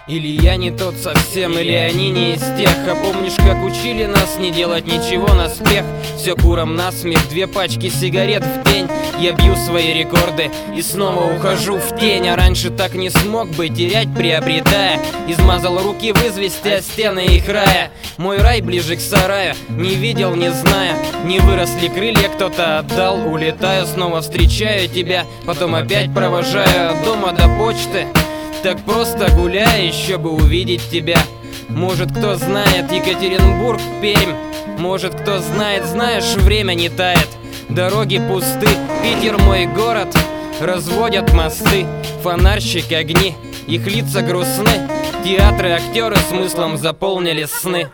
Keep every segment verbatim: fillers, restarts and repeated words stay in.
Или я не тот совсем, или они не из тех. А помнишь, как учили нас не делать ничего наспех? Все куром насмех, две пачки сигарет в день. Я бью свои рекорды и снова ухожу в тень. А раньше так не смог бы, терять приобретая. Измазал руки в извести о стены их рая. Мой рай ближе к сараю, не видел, не зная. Не выросли крылья, кто-то отдал, улетаю. Снова встречаю тебя, потом опять провожаю от дома до почты. Так просто гуляя, еще бы увидеть тебя. Может, кто знает, Екатеринбург, Пермь. Может, кто знает, знаешь, время не тает. Дороги пусты, Питер мой город. Разводят мосты, фонарщик, огни. Их лица грустны. Театры, актеры смыслом заполнили сны.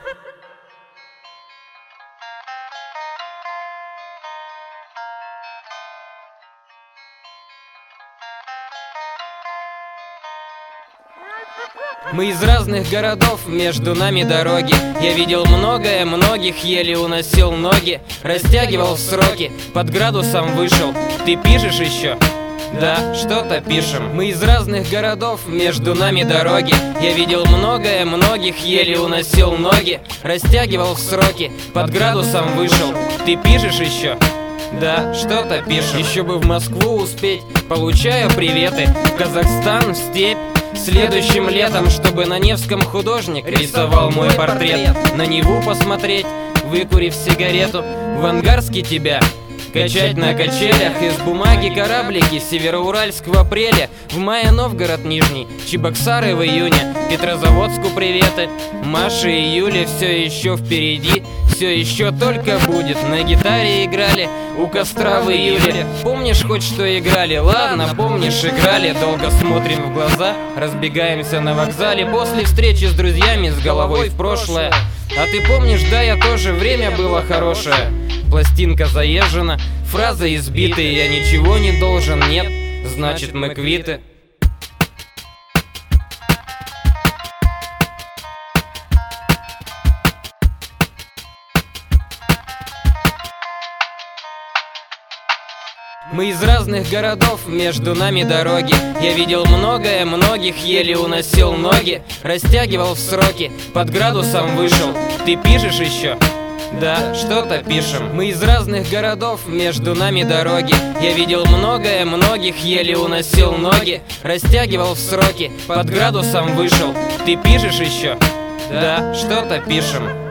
Мы из разных городов, между нами дороги. Я видел многое, многих еле уносил ноги. Растягивал в сроки, под градусом вышел. Ты пишешь еще? Да, что-то пишем. Мы из разных городов, между нами дороги. Я видел многое, многих еле уносил ноги. Растягивал в сроки, под градусом вышел. Ты пишешь еще? Да, что-то пишем. Еще бы в Москву успеть, получаю приветы. В Казахстан, в степь. Следующим летом, чтобы на Невском художник рисовал мой портрет. На Неву посмотреть, выкурив сигарету. В Ангарске тебя качать на качелях. Из бумаги кораблики, Североуральск в апреле. В мае Новгород Нижний, Чебоксары в июне. Петрозаводску приветы, Маше и Юле все еще впереди. Все еще только будет. На гитаре играли у костра в июле. Помнишь хоть что играли? Ладно, помнишь, играли. Долго смотрим в глаза, разбегаемся на вокзале. После встречи с друзьями с головой в прошлое. А ты помнишь, да, я тоже, время было хорошее. Пластинка заезжена, фразы избитые. Я ничего не должен, нет, значит мы квиты. Мы из разных городов, между нами дороги. Я видел многое, многих еле уносил ноги. Растягивал в сроки, под градусом вышел. Ты пишешь еще? Да, что-то пишем. Мы из разных городов, между нами дороги. Я видел многое, многих еле уносил ноги. Растягивал в сроки, под градусом вышел. Ты пишешь еще? Да, что-то пишем.